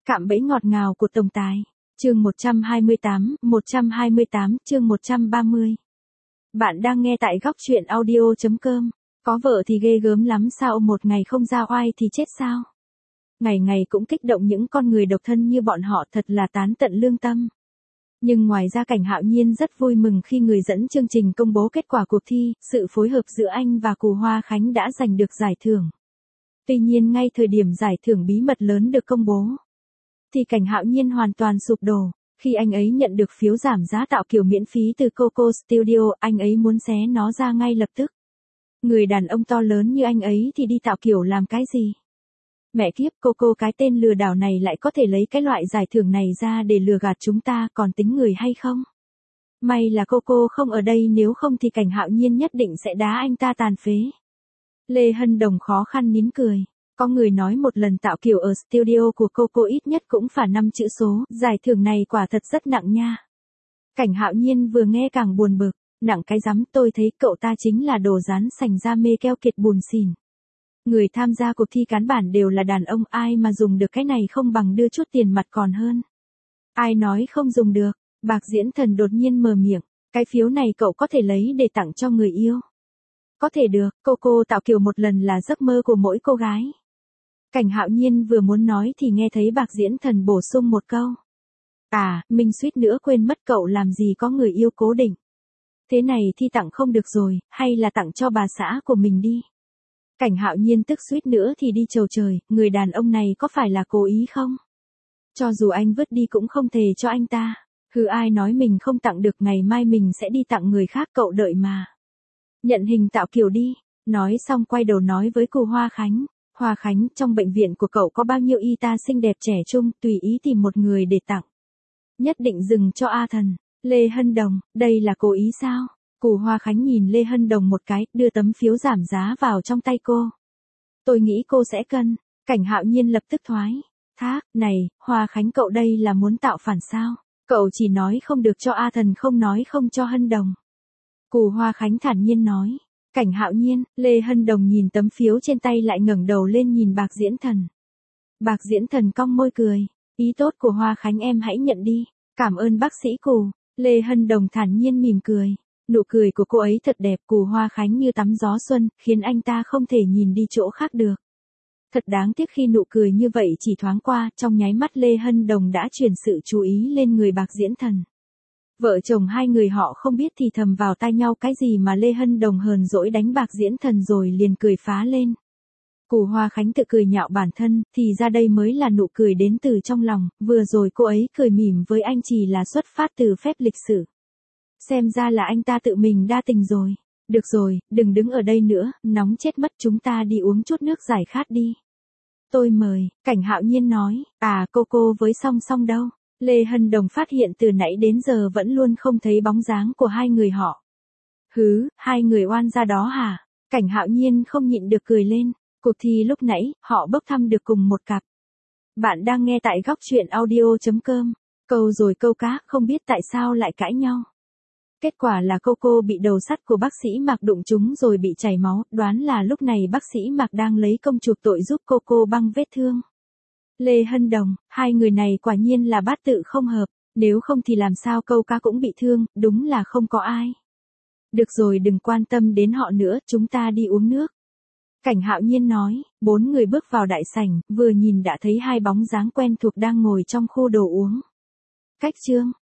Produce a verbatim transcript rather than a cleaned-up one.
Cạm bẫy ngọt ngào của tổng tài. Chương một trăm hai mươi tám, một trăm hai mươi tám, chương một trăm ba mươi. Bạn đang nghe tại góc truyện audio chấm com. Có vợ thì ghê gớm lắm sao, một ngày không ra oai thì chết sao? Ngày ngày cũng kích động những con người độc thân như bọn họ, thật là tán tận lương tâm. Nhưng ngoài ra Cảnh Hạo Nhiên rất vui mừng khi người dẫn chương trình công bố kết quả cuộc thi, sự phối hợp giữa anh và Cù Hoa Khánh đã giành được giải thưởng. Tuy nhiên ngay thời điểm giải thưởng bí mật lớn được công bố, thì Cảnh Hạo Nhiên hoàn toàn sụp đổ. Khi anh ấy nhận được phiếu giảm giá tạo kiểu miễn phí từ Coco Studio, anh ấy muốn xé nó ra ngay lập tức. Người đàn ông to lớn như anh ấy thì đi tạo kiểu làm cái gì? Mẹ kiếp, Coco cái tên lừa đảo này lại có thể lấy cái loại giải thưởng này ra để lừa gạt chúng ta, còn tính người hay không? May là Coco không ở đây, nếu không thì Cảnh Hạo Nhiên nhất định sẽ đá anh ta tàn phế. Lê Hân Đồng khó khăn nín cười. Có người nói một lần tạo kiểu ở studio của Coco ít nhất cũng phải năm chữ số, giải thưởng này quả thật rất nặng nha. Cảnh Hạo Nhiên vừa nghe càng buồn bực, nặng cái rắm, tôi thấy cậu ta chính là đồ rán sành da mê keo kiệt bùn xỉn. Người tham gia cuộc thi cán bản đều là đàn ông, ai mà dùng được cái này không bằng đưa chút tiền mặt còn hơn. Ai nói không dùng được? Bạc Diễn Thần đột nhiên mở miệng, cái phiếu này cậu có thể lấy để tặng cho người yêu. Có thể được, Coco tạo kiểu một lần là giấc mơ của mỗi cô gái. Cảnh Hạo Nhiên vừa muốn nói thì nghe thấy Bạc Diễn Thần bổ sung một câu. À, mình suýt nữa quên mất, cậu làm gì có người yêu cố định. Thế này thì tặng không được rồi, hay là tặng cho bà xã của mình đi. Cảnh Hạo Nhiên tức suýt nữa thì đi chầu trời, người đàn ông này có phải là cố ý không? Cho dù anh vứt đi cũng không thể cho anh ta. Hừ, ai nói mình không tặng được, ngày mai mình sẽ đi tặng người khác, cậu đợi mà. Nhận hình tạo kiểu đi. Nói xong quay đầu nói với cô Hoa Khánh. Hoa Khánh, trong bệnh viện của cậu có bao nhiêu y tá xinh đẹp trẻ trung, tùy ý tìm một người để tặng. Nhất định dừng cho A Thần. Lê Hân Đồng, đây là cố ý sao? Cù Hoa Khánh nhìn Lê Hân Đồng một cái, đưa tấm phiếu giảm giá vào trong tay cô. Tôi nghĩ cô sẽ cân. Cảnh Hạo Nhiên lập tức thoái thác, này, Hoa Khánh cậu đây là muốn tạo phản sao? Cậu chỉ nói không được cho A Thần, không nói không cho Hân Đồng. Cù Hoa Khánh thản nhiên nói. Cảnh Hạo Nhiên, Lê Hân Đồng nhìn tấm phiếu trên tay lại ngẩng đầu lên nhìn Bạc Diễn Thần. Bạc Diễn Thần cong môi cười. Ý tốt của Hoa Khánh em hãy nhận đi. Cảm ơn bác sĩ Cù. Lê Hân Đồng thản nhiên mỉm cười. Nụ cười của cô ấy thật đẹp. Cù Hoa Khánh như tắm gió xuân, khiến anh ta không thể nhìn đi chỗ khác được. Thật đáng tiếc khi nụ cười như vậy chỉ thoáng qua, trong nháy mắt Lê Hân Đồng đã chuyển sự chú ý lên người Bạc Diễn Thần. Vợ chồng hai người họ không biết thì thầm vào tai nhau cái gì mà Lê Hân Đồng hờn dỗi đánh Bạc Diễn Thần rồi liền cười phá lên. Cù Hoa Khánh tự cười nhạo bản thân, thì ra đây mới là nụ cười đến từ trong lòng, vừa rồi cô ấy cười mỉm với anh chỉ là xuất phát từ phép lịch sự. Xem ra là anh ta tự mình đa tình rồi. Được rồi, đừng đứng ở đây nữa, nóng chết mất, chúng ta đi uống chút nước giải khát đi. Tôi mời, Cảnh Hạo Nhiên nói. À, Coco với Song Song đâu? Lê Hân Đồng phát hiện từ nãy đến giờ vẫn luôn không thấy bóng dáng của hai người họ. Hứ, hai người oan gia đó hả? Cảnh Hạo Nhiên không nhịn được cười lên. Cuộc thi lúc nãy, họ bốc thăm được cùng một cặp. Bạn đang nghe tại góc truyện audio chấm com. Câu rồi câu cá, không biết tại sao lại cãi nhau. Kết quả là Coco bị đầu sắt của bác sĩ Mạc đụng trúng rồi bị chảy máu, đoán là lúc này bác sĩ Mạc đang lấy công chuộc tội giúp Coco băng vết thương. Lê Hân Đồng, hai người này quả nhiên là bát tự không hợp, nếu không thì làm sao câu cá cũng bị thương, đúng là không có ai. Được rồi, đừng quan tâm đến họ nữa, chúng ta đi uống nước. Cảnh Hạo Nhiên nói. Bốn người bước vào đại sảnh, vừa nhìn đã thấy hai bóng dáng quen thuộc đang ngồi trong khu đồ uống. Cách chương,